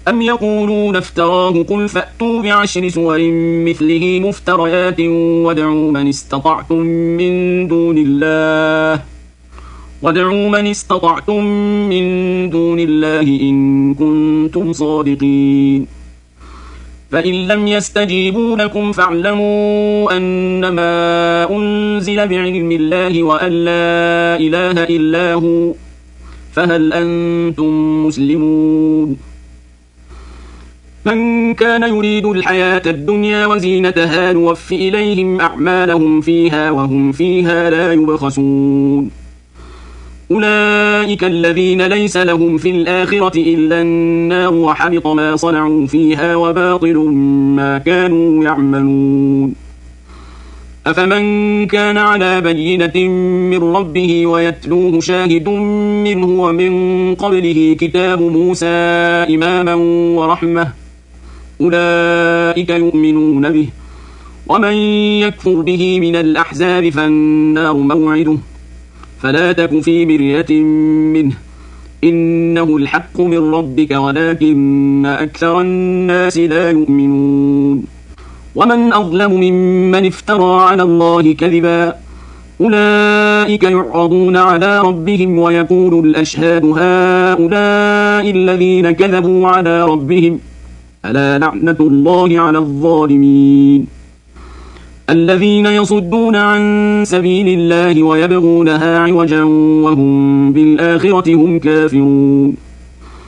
أم يقولون افتراه قل فأتوا بعشر سور مثله مفتريات وادعوا من استطعتم من دون الله إن كنتم صادقين فإن لم يستجيبوا لكم فاعلموا أنما أنزل بعلم الله وأن لا إله إلا هو فهل أنتم مسلمون من كان يريد الحياة الدنيا وزينتها نوف إليهم أعمالهم فيها وهم فيها لا يبخسون أولئك الذين ليس لهم في الآخرة إلا النار وحبط ما صنعوا فيها وباطل ما كانوا يعملون أفمن كان على بينة من ربه ويتلوه شاهد منه ومن قبله كتاب موسى إماما ورحمة أولئك يؤمنون به ومن يكفر به من الأحزاب فالنار موعده فلا تك في مرية منه إنه الحق من ربك ولكن أكثر الناس لا يؤمنون ومن أظلم ممن افترى على الله كذبا أولئك يعرضون على ربهم ويقول الأشهاد هؤلاء الذين كذبوا على ربهم ألا لعنة الله على الظالمين الذين يصدون عن سبيل الله ويبغونها عوجا وهم بالآخرة هم كافرون